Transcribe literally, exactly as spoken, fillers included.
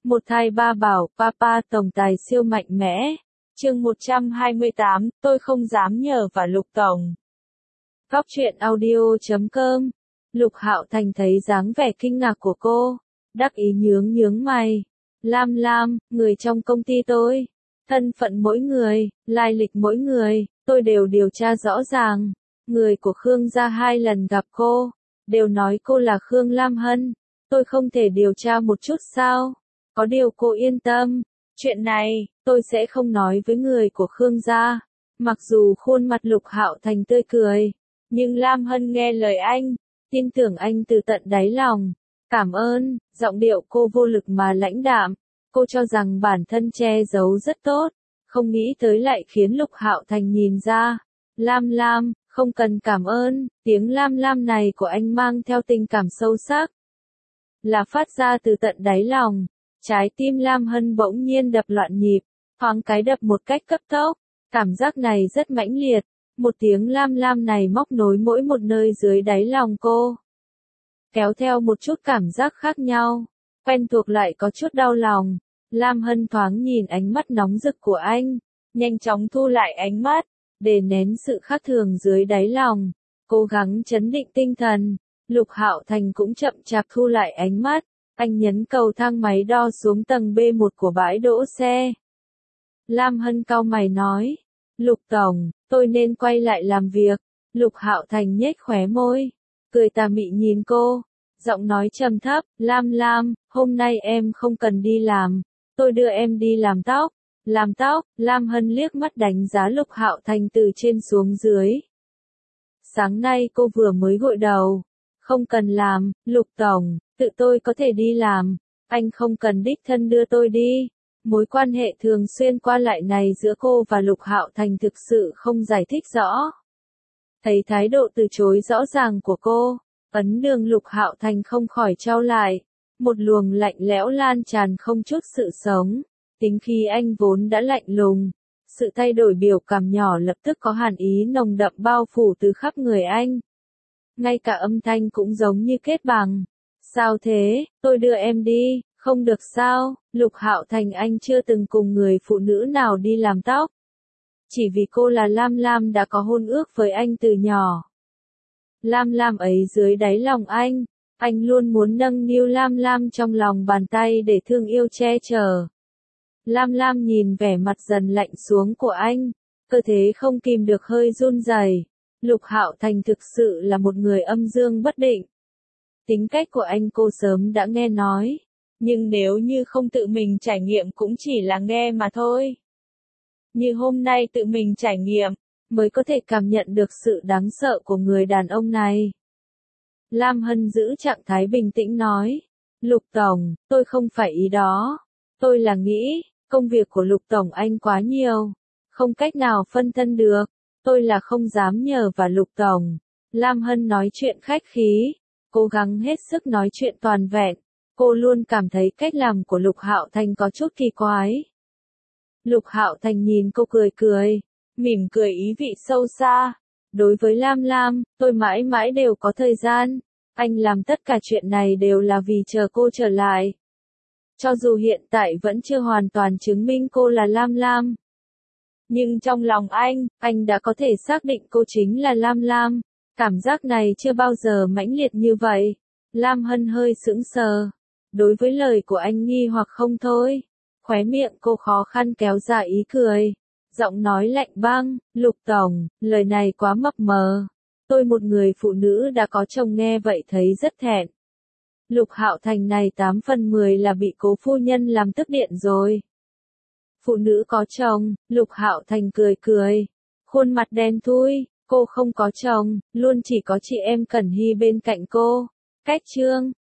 Một thai ba bảo, Papa tổng tài siêu mạnh mẽ. Chương một trăm hai mươi tám, tôi không dám nhờ và Lục tổng. Góc truyện audio chấm com. Lục Hạo Thành thấy dáng vẻ kinh ngạc của cô, đắc ý nhướng nhướng mày. Lam Lam, người trong công ty tôi, thân phận mỗi người, lai lịch mỗi người, tôi đều điều tra rõ ràng. Người của Khương gia hai lần gặp cô, đều nói cô là Khương Lam Hân. Tôi không thể điều tra một chút sao? Có điều cô yên tâm, chuyện này, tôi sẽ không nói với người của Khương gia. Mặc dù khuôn mặt Lục Hạo Thành tươi cười, nhưng Lam Hân nghe lời anh, tin tưởng anh từ tận đáy lòng. Cảm ơn, giọng điệu cô vô lực mà lãnh đạm. Cô cho rằng bản thân che giấu rất tốt, không nghĩ tới lại khiến Lục Hạo Thành nhìn ra. Lam Lam, không cần cảm ơn, tiếng Lam Lam này của anh mang theo tình cảm sâu sắc, là phát ra từ tận đáy lòng. Trái tim Lam Hân bỗng nhiên đập loạn nhịp, thoáng cái đập một cách cấp tốc. Cảm giác này rất mãnh liệt, một tiếng Lam Lam này móc nối mỗi một nơi dưới đáy lòng cô, kéo theo một chút cảm giác khác nhau, quen thuộc lại có chút đau lòng. Lam Hân thoáng nhìn ánh mắt nóng rực của anh, nhanh chóng thu lại ánh mắt, để nén sự khác thường dưới đáy lòng, cố gắng trấn định tinh thần. Lục Hạo Thành cũng chậm chạp thu lại ánh mắt, anh nhấn cầu thang máy đo xuống tầng B một của bãi đỗ xe. Lam Hân cau mày nói, Lục tổng, tôi nên quay lại làm việc. Lục Hạo Thành nhếch khóe môi, cười tà mị nhìn cô, giọng nói trầm thấp, Lam Lam, hôm nay em không cần đi làm, tôi đưa em đi làm tóc. Làm tóc, Lam Hân liếc mắt đánh giá Lục Hạo Thành từ trên xuống dưới. Sáng nay cô vừa mới gội đầu. Không cần làm, Lục tổng, tự tôi có thể đi làm, anh không cần đích thân đưa tôi đi. Mối quan hệ thường xuyên qua lại này giữa cô và Lục Hạo Thành thực sự không giải thích rõ. Thấy thái độ từ chối rõ ràng của cô, ấn đường Lục Hạo Thành không khỏi trao lại, một luồng lạnh lẽo lan tràn không chút sự sống. Tính khi anh vốn đã lạnh lùng, sự thay đổi biểu cảm nhỏ lập tức có hàn ý nồng đậm bao phủ từ khắp người anh. Ngay cả âm thanh cũng giống như kết bằng. Sao thế, tôi đưa em đi, không được sao? Lục Hạo Thành anh chưa từng cùng người phụ nữ nào đi làm tóc. Chỉ vì cô là Lam Lam đã có hôn ước với anh từ nhỏ. Lam Lam ấy dưới đáy lòng anh, anh luôn muốn nâng niu Lam Lam trong lòng bàn tay để thương yêu che chở. Lam Lam nhìn vẻ mặt dần lạnh xuống của anh, cơ thể không kìm được hơi run rẩy. Lục Hạo Thành thực sự là một người âm dương bất định. Tính cách của anh cô sớm đã nghe nói, nhưng nếu như không tự mình trải nghiệm cũng chỉ là nghe mà thôi. Như hôm nay tự mình trải nghiệm, mới có thể cảm nhận được sự đáng sợ của người đàn ông này. Lam Hân giữ trạng thái bình tĩnh nói, Lục tổng, tôi không phải ý đó. Tôi là nghĩ, công việc của Lục tổng anh quá nhiều, không cách nào phân thân được. Tôi là không dám nhờ và Lục tổng. Lam Hân nói chuyện khách khí, cố gắng hết sức nói chuyện toàn vẹn. Cô luôn cảm thấy cách làm của Lục Hạo Thành có chút kỳ quái. Lục Hạo Thành nhìn cô cười cười, mỉm cười ý vị sâu xa. Đối với Lam Lam, tôi mãi mãi đều có thời gian. Anh làm tất cả chuyện này đều là vì chờ cô trở lại. Cho dù hiện tại vẫn chưa hoàn toàn chứng minh cô là Lam Lam, nhưng trong lòng anh, anh đã có thể xác định cô chính là Lam Lam. Cảm giác này chưa bao giờ mãnh liệt như vậy. Lam Hân hơi sững sờ. Đối với lời của anh nghi hoặc không thôi. Khóe miệng cô khó khăn kéo ra ý cười. Giọng nói lạnh băng, Lục tổng, lời này quá mập mờ. Tôi một người phụ nữ đã có chồng nghe vậy thấy rất thẹn. Lục Hạo Thành này tám phần mười là bị cố phu nhân làm tức điện rồi. Phụ nữ có chồng, Lục Hạo Thành cười cười, khuôn mặt đen thui, cô không có chồng, luôn chỉ có chị em Cẩn Hy bên cạnh cô. Cách chương,